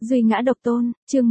Duy ngã độc tôn, chương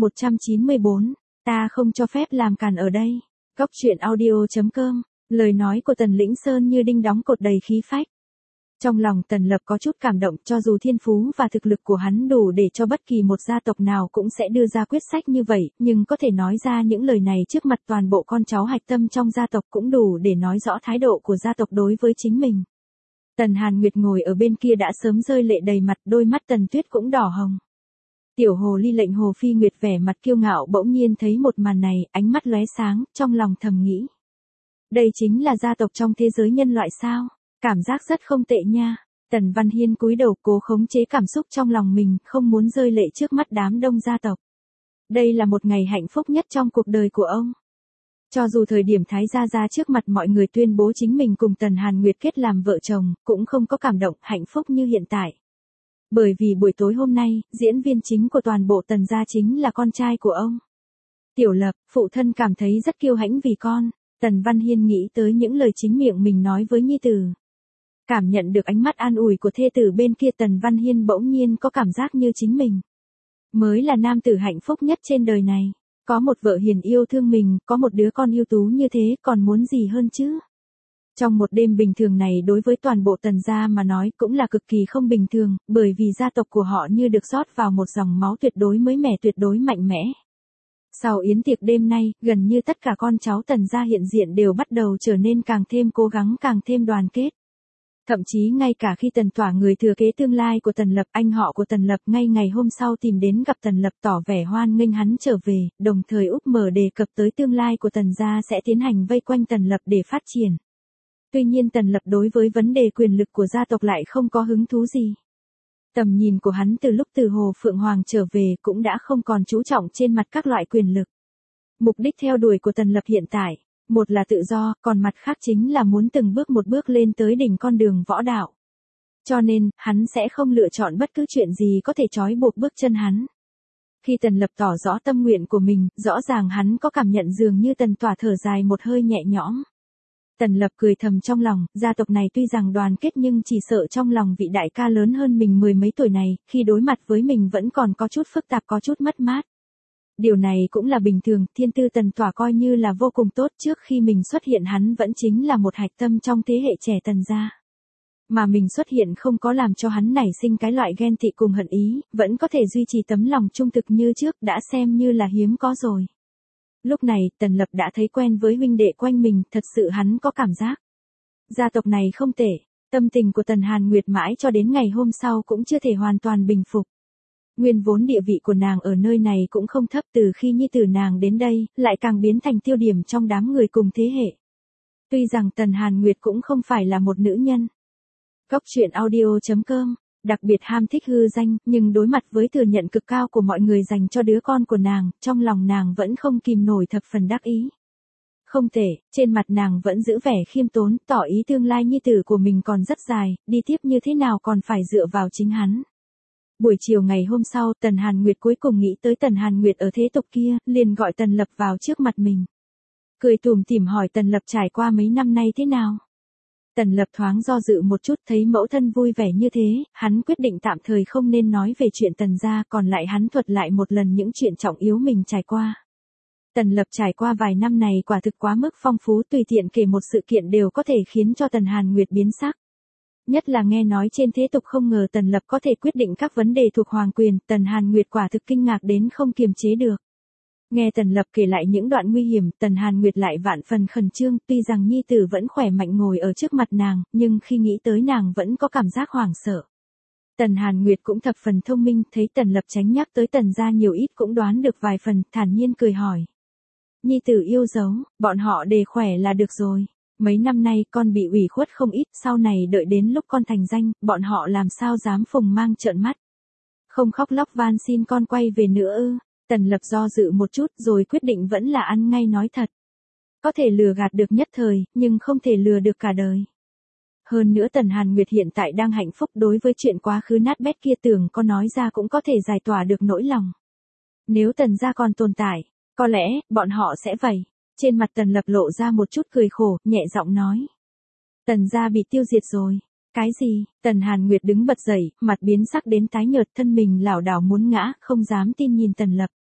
194, ta không cho phép làm càn ở đây. Góc truyện audio.com, lời nói của Tần Lĩnh Sơn như đinh đóng cột đầy khí phách. Trong lòng Tần Lập có chút cảm động, cho dù thiên phú và thực lực của hắn đủ để cho bất kỳ một gia tộc nào cũng sẽ đưa ra quyết sách như vậy, nhưng có thể nói ra những lời này trước mặt toàn bộ con cháu hạch tâm trong gia tộc cũng đủ để nói rõ thái độ của gia tộc đối với chính mình. Tần Hàn Nguyệt ngồi ở bên kia đã sớm rơi lệ đầy mặt, đôi mắt Tần Tuyết cũng đỏ hồng. Tiểu hồ ly lệnh Hồ Phi Nguyệt vẻ mặt kiêu ngạo bỗng nhiên thấy một màn này, ánh mắt lóe sáng, trong lòng thầm nghĩ. Đây chính là gia tộc trong thế giới nhân loại sao? Cảm giác rất không tệ nha. Tần Văn Hiên cúi đầu cố khống chế cảm xúc trong lòng mình, không muốn rơi lệ trước mắt đám đông gia tộc. Đây là một ngày hạnh phúc nhất trong cuộc đời của ông. Cho dù thời điểm Thái gia ra trước mặt mọi người tuyên bố chính mình cùng Tần Hàn Nguyệt kết làm vợ chồng, cũng không có cảm động, hạnh phúc như hiện tại. Bởi vì buổi tối hôm nay, diễn viên chính của toàn bộ Tần gia chính là con trai của ông. Tiểu Lập, phụ thân cảm thấy rất kiêu hãnh vì con. Tần Văn Hiên nghĩ tới những lời chính miệng mình nói với nhi tử. Cảm nhận được ánh mắt an ủi của thê tử bên kia, Tần Văn Hiên bỗng nhiên có cảm giác như chính mình mới là nam tử hạnh phúc nhất trên đời này. Có một vợ hiền yêu thương mình, có một đứa con ưu tú như thế, còn muốn gì hơn chứ? Trong một đêm bình thường này đối với toàn bộ Tần gia mà nói cũng là cực kỳ không bình thường, bởi vì gia tộc của họ như được rót vào một dòng máu tuyệt đối mới mẻ, tuyệt đối mạnh mẽ. Sau yến tiệc đêm nay, gần như tất cả con cháu Tần gia hiện diện đều bắt đầu trở nên càng thêm cố gắng, càng thêm đoàn kết. Thậm chí ngay cả khi Tần Tỏa, người thừa kế tương lai của Tần Lập, anh họ của Tần Lập, ngay ngày hôm sau tìm đến gặp Tần Lập tỏ vẻ hoan nghênh hắn trở về, đồng thời úp mở đề cập tới tương lai của Tần gia sẽ tiến hành vây quanh Tần Lập để phát triển. Tuy nhiên Tần Lập đối với vấn đề quyền lực của gia tộc lại không có hứng thú gì. Tầm nhìn của hắn từ lúc từ Hồ Phượng Hoàng trở về cũng đã không còn chú trọng trên mặt các loại quyền lực. Mục đích theo đuổi của Tần Lập hiện tại, một là tự do, còn mặt khác chính là muốn từng bước một bước lên tới đỉnh con đường võ đạo. Cho nên, hắn sẽ không lựa chọn bất cứ chuyện gì có thể trói buộc bước chân hắn. Khi Tần Lập tỏ rõ tâm nguyện của mình, rõ ràng hắn có cảm nhận dường như Tần Tỏa thở dài một hơi nhẹ nhõm. Tần Lập cười thầm trong lòng, gia tộc này tuy rằng đoàn kết nhưng chỉ sợ trong lòng vị đại ca lớn hơn mình mười mấy tuổi này, khi đối mặt với mình vẫn còn có chút phức tạp, có chút mất mát. Điều này cũng là bình thường, thiên tư Tần Tỏa coi như là vô cùng tốt, trước khi mình xuất hiện hắn vẫn chính là một hạch tâm trong thế hệ trẻ Tần gia. Mà mình xuất hiện không có làm cho hắn nảy sinh cái loại ghen tị cùng hận ý, vẫn có thể duy trì tấm lòng trung thực như trước, đã xem như là hiếm có rồi. Lúc này, Tần Lập đã thấy quen với huynh đệ quanh mình, thật sự hắn có cảm giác. Gia tộc này không tệ, tâm tình của Tần Hàn Nguyệt mãi cho đến ngày hôm sau cũng chưa thể hoàn toàn bình phục. Nguyên vốn địa vị của nàng ở nơi này cũng không thấp, từ khi nhi tử nàng đến đây, lại càng biến thành tiêu điểm trong đám người cùng thế hệ. Tuy rằng Tần Hàn Nguyệt cũng không phải là một nữ nhân. Góc truyện audio.com, đặc biệt ham thích hư danh, nhưng đối mặt với thừa nhận cực cao của mọi người dành cho đứa con của nàng, trong lòng nàng vẫn không kìm nổi thập phần đắc ý. Không thể, trên mặt nàng vẫn giữ vẻ khiêm tốn, tỏ ý tương lai nhi tử của mình còn rất dài, đi tiếp như thế nào còn phải dựa vào chính hắn. Buổi chiều ngày hôm sau, Tần Hàn Nguyệt cuối cùng nghĩ tới Tần Hàn Nguyệt ở thế tục kia, liền gọi Tần Lập vào trước mặt mình. Cười tủm tỉm hỏi Tần Lập trải qua mấy năm nay thế nào. Tần Lập thoáng do dự một chút, thấy mẫu thân vui vẻ như thế, hắn quyết định tạm thời không nên nói về chuyện Tần gia, còn lại hắn thuật lại một lần những chuyện trọng yếu mình trải qua. Tần Lập trải qua vài năm này quả thực quá mức phong phú, tùy tiện kể một sự kiện đều có thể khiến cho Tần Hàn Nguyệt biến sắc. Nhất là nghe nói trên thế tục không ngờ Tần Lập có thể quyết định các vấn đề thuộc hoàng quyền, Tần Hàn Nguyệt quả thực kinh ngạc đến không kiềm chế được. Nghe Tần Lập kể lại những đoạn nguy hiểm, Tần Hàn Nguyệt lại vạn phần khẩn trương, tuy rằng nhi tử vẫn khỏe mạnh ngồi ở trước mặt nàng, nhưng khi nghĩ tới nàng vẫn có cảm giác hoảng sợ. Tần Hàn Nguyệt cũng thập phần thông minh, thấy Tần Lập tránh nhắc tới Tần gia nhiều ít cũng đoán được vài phần, thản nhiên cười hỏi. Nhi tử yêu dấu, bọn họ đều khỏe là được rồi. Mấy năm nay con bị ủy khuất không ít, sau này đợi đến lúc con thành danh, bọn họ làm sao dám phùng mang trợn mắt. Không khóc lóc van xin con quay về nữa ư. Tần Lập do dự một chút rồi quyết định vẫn là ăn ngay nói thật. Có thể lừa gạt được nhất thời, nhưng không thể lừa được cả đời. Hơn nữa Tần Hàn Nguyệt hiện tại đang hạnh phúc, đối với chuyện quá khứ nát bét kia tưởng có nói ra cũng có thể giải tỏa được nỗi lòng. Nếu Tần gia còn tồn tại, có lẽ, bọn họ sẽ vậy. Trên mặt Tần Lập lộ ra một chút cười khổ, nhẹ giọng nói. Tần gia bị tiêu diệt rồi. Cái gì? Tần Hàn Nguyệt đứng bật dậy, mặt biến sắc đến tái nhợt, thân mình lảo đảo muốn ngã, không dám tin nhìn Tần Lập.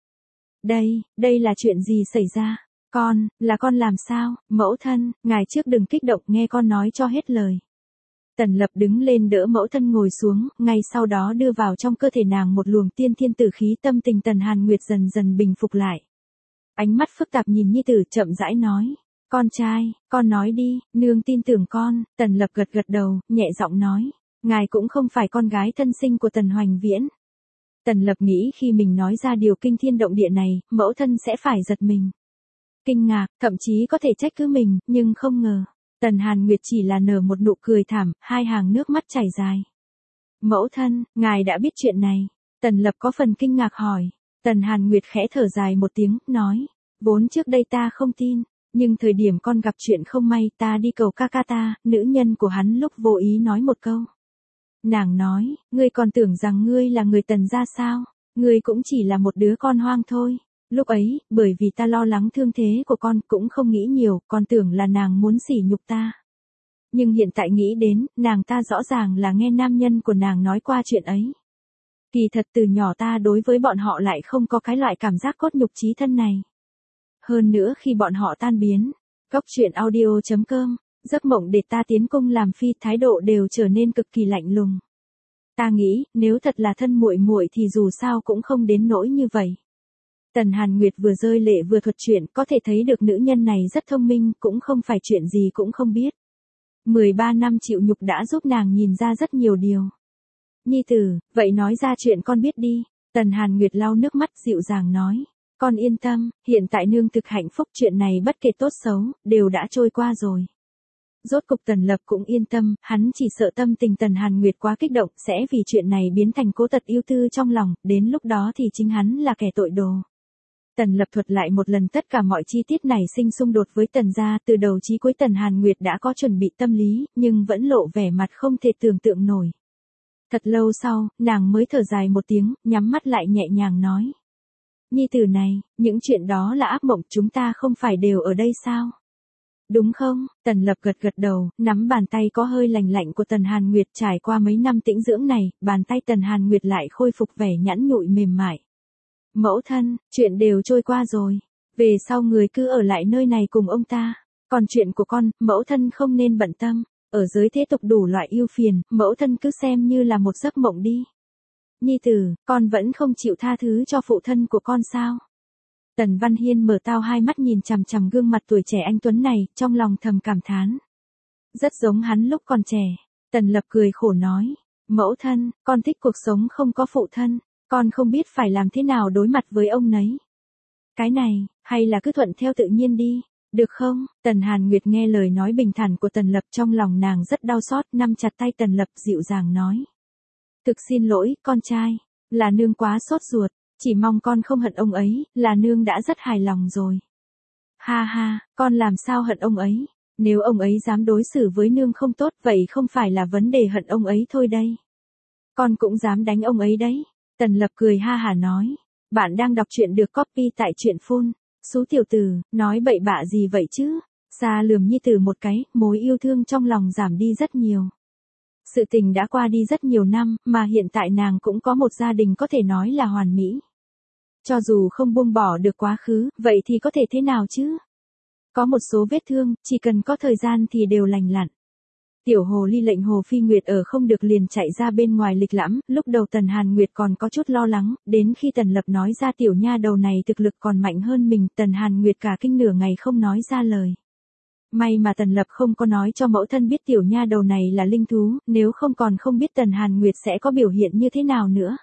Đây là chuyện gì xảy ra? Là con làm sao? Mẫu thân, ngài trước đừng kích động, nghe con nói cho hết lời. Tần Lập đứng lên đỡ mẫu thân ngồi xuống, ngay sau đó đưa vào trong cơ thể nàng một luồng tiên thiên tử khí, tâm tình Tần Hàn Nguyệt dần dần bình phục lại. Ánh mắt phức tạp nhìn nhi tử, chậm rãi nói. Con trai, con nói đi, nương tin tưởng con. Tần Lập gật gật đầu, nhẹ giọng nói. Ngài cũng không phải con gái thân sinh của Tần Hoành Viễn. Tần Lập nghĩ khi mình nói ra điều kinh thiên động địa này, mẫu thân sẽ phải giật mình. Kinh ngạc, thậm chí có thể trách cứ mình, nhưng không ngờ. Tần Hàn Nguyệt chỉ là nở một nụ cười thảm, hai hàng nước mắt chảy dài. Mẫu thân, ngài đã biết chuyện này. Tần Lập có phần kinh ngạc hỏi. Tần Hàn Nguyệt khẽ thở dài một tiếng, nói. Vốn trước đây ta không tin, nhưng thời điểm con gặp chuyện không may ta đi cầu ca ca ta, nữ nhân của hắn lúc vô ý nói một câu. Nàng nói, ngươi còn tưởng rằng ngươi là người Tần gia sao, ngươi cũng chỉ là một đứa con hoang thôi. Lúc ấy, bởi vì ta lo lắng thương thế của con cũng không nghĩ nhiều, con tưởng là nàng muốn sỉ nhục ta. Nhưng hiện tại nghĩ đến, nàng ta rõ ràng là nghe nam nhân của nàng nói qua chuyện ấy. Kỳ thật từ nhỏ ta đối với bọn họ lại không có cái loại cảm giác cốt nhục chí thân này. Hơn nữa khi bọn họ tan biến, góc truyện audio.com, giấc mộng để ta tiến cung làm phi, thái độ đều trở nên cực kỳ lạnh lùng. Ta nghĩ, nếu thật là thân muội muội thì dù sao cũng không đến nỗi như vậy. Tần Hàn Nguyệt vừa rơi lệ vừa thuật chuyện, có thể thấy được nữ nhân này rất thông minh, cũng không phải chuyện gì cũng không biết. 13 năm chịu nhục đã giúp nàng nhìn ra rất nhiều điều. Nhi tử, vậy nói ra chuyện con biết đi. Tần Hàn Nguyệt lau nước mắt dịu dàng nói. Con yên tâm, hiện tại nương thực hạnh phúc, chuyện này bất kể tốt xấu, đều đã trôi qua rồi. Rốt cục Tần Lập cũng yên tâm, hắn chỉ sợ tâm tình Tần Hàn Nguyệt quá kích động, sẽ vì chuyện này biến thành cố tật yêu tư trong lòng, đến lúc đó thì chính hắn là kẻ tội đồ. Tần Lập thuật lại một lần tất cả mọi chi tiết này sinh xung đột với Tần gia, từ đầu chí cuối Tần Hàn Nguyệt đã có chuẩn bị tâm lý, nhưng vẫn lộ vẻ mặt không thể tưởng tượng nổi. Thật lâu sau, nàng mới thở dài một tiếng, nhắm mắt lại nhẹ nhàng nói. Nhi tử này, những chuyện đó là ác mộng, chúng ta không phải đều ở đây sao? Đúng không? Tần Lập gật gật đầu, nắm bàn tay có hơi lành lạnh của Tần Hàn Nguyệt, trải qua mấy năm tĩnh dưỡng này, bàn tay Tần Hàn Nguyệt lại khôi phục vẻ nhẵn nhụi mềm mại. Mẫu thân, chuyện đều trôi qua rồi. Về sau người cứ ở lại nơi này cùng ông ta. Còn chuyện của con, mẫu thân không nên bận tâm. Ở giới thế tục đủ loại ưu phiền, mẫu thân cứ xem như là một giấc mộng đi. Nhi tử, con vẫn không chịu tha thứ cho phụ thân của con sao? Tần Văn Hiên mở to hai mắt nhìn chằm chằm gương mặt tuổi trẻ anh tuấn này, trong lòng thầm cảm thán. Rất giống hắn lúc còn trẻ. Tần Lập cười khổ nói. Mẫu thân, con thích cuộc sống không có phụ thân. Con không biết phải làm thế nào đối mặt với ông nấy. Cái này, hay là cứ thuận theo tự nhiên đi, được không? Tần Hàn Nguyệt nghe lời nói bình thản của Tần Lập, trong lòng nàng rất đau xót, nắm chặt tay Tần Lập dịu dàng nói. Thực xin lỗi, con trai, là nương quá sốt ruột, chỉ mong con không hận ông ấy, là nương đã rất hài lòng rồi. Ha ha, con làm sao hận ông ấy? Nếu ông ấy dám đối xử với nương không tốt, vậy không phải là vấn đề hận ông ấy thôi đây. Con cũng dám đánh ông ấy đấy. Tần Lập cười ha hả nói. Bạn đang đọc truyện được copy tại truyện phun. Xú tiểu tử, nói bậy bạ gì vậy chứ? Sa lườm nhi tử một cái, mối yêu thương trong lòng giảm đi rất nhiều. Sự tình đã qua đi rất nhiều năm, mà hiện tại nàng cũng có một gia đình có thể nói là hoàn mỹ. Cho dù không buông bỏ được quá khứ, vậy thì có thể thế nào chứ? Có một số vết thương, chỉ cần có thời gian thì đều lành lặn. Tiểu hồ ly lệnh Hồ Phi Nguyệt ở không được liền chạy ra bên ngoài lịch lãm, lúc đầu Tần Hàn Nguyệt còn có chút lo lắng, đến khi Tần Lập nói ra tiểu nha đầu này thực lực còn mạnh hơn mình, Tần Hàn Nguyệt cả kinh nửa ngày không nói ra lời. May mà Tần Lập không có nói cho mẫu thân biết tiểu nha đầu này là linh thú, nếu không còn không biết Tần Hàn Nguyệt sẽ có biểu hiện như thế nào nữa.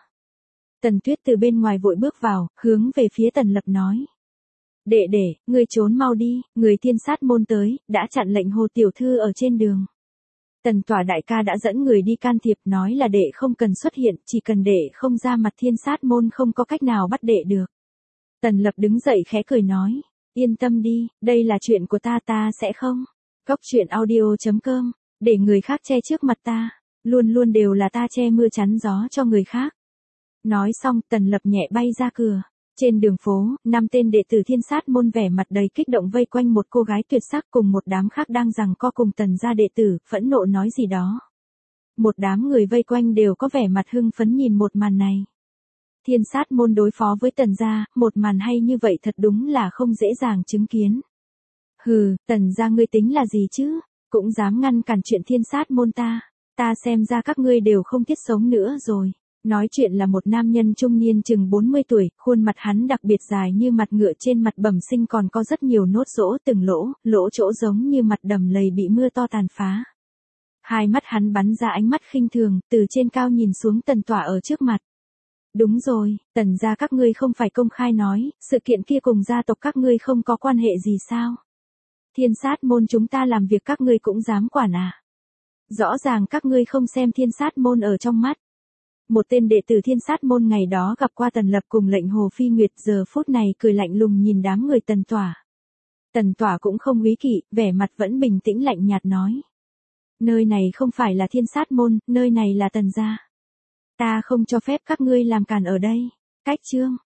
Tần Tuyết từ bên ngoài vội bước vào, hướng về phía Tần Lập nói. Đệ, ngươi trốn mau đi, người thiên sát môn tới, đã chặn lệnh Hồ tiểu thư ở trên đường. Tần Tỏa đại ca đã dẫn người đi can thiệp, nói là đệ không cần xuất hiện, chỉ cần đệ không ra mặt thiên sát môn không có cách nào bắt đệ được. Tần Lập đứng dậy khẽ cười nói, yên tâm đi, đây là chuyện của ta sẽ không. Góc truyện audio.com, để người khác che trước mặt ta, luôn luôn đều là ta che mưa chắn gió cho người khác. Nói xong, Tần Lập nhẹ bay ra cửa. Trên đường phố, 5 tên đệ tử thiên sát môn vẻ mặt đầy kích động vây quanh một cô gái tuyệt sắc cùng một đám khác đang giằng co cùng Tần gia đệ tử, phẫn nộ nói gì đó. Một đám người vây quanh đều có vẻ mặt hưng phấn nhìn một màn này. Thiên sát môn đối phó với Tần gia, một màn hay như vậy thật đúng là không dễ dàng chứng kiến. Hừ, Tần gia ngươi tính là gì chứ? Cũng dám ngăn cản chuyện thiên sát môn ta. Ta xem ra các ngươi đều không thiết sống nữa rồi. Nói chuyện là một nam nhân trung niên chừng 40 tuổi, khuôn mặt hắn đặc biệt dài như mặt ngựa, trên mặt bẩm sinh còn có rất nhiều nốt rỗ, từng lỗ chỗ giống như mặt đầm lầy bị mưa to tàn phá. Hai mắt hắn bắn ra ánh mắt khinh thường, từ trên cao nhìn xuống Tần Tỏa ở trước mặt. Đúng rồi, Tần gia các ngươi không phải công khai nói, sự kiện kia cùng gia tộc các ngươi không có quan hệ gì sao? Thiên sát môn chúng ta làm việc các ngươi cũng dám quản à? Rõ ràng các ngươi không xem thiên sát môn ở trong mắt. Một tên đệ tử thiên sát môn ngày đó gặp qua Tần Lập cùng lệnh Hồ Phi Nguyệt, giờ phút này cười lạnh lùng nhìn đám người Tần Tỏa. Tần Tỏa cũng không úy kỵ, vẻ mặt vẫn bình tĩnh lạnh nhạt nói. Nơi này không phải là thiên sát môn, nơi này là Tần gia. Ta không cho phép các ngươi làm càn ở đây. Cách chương.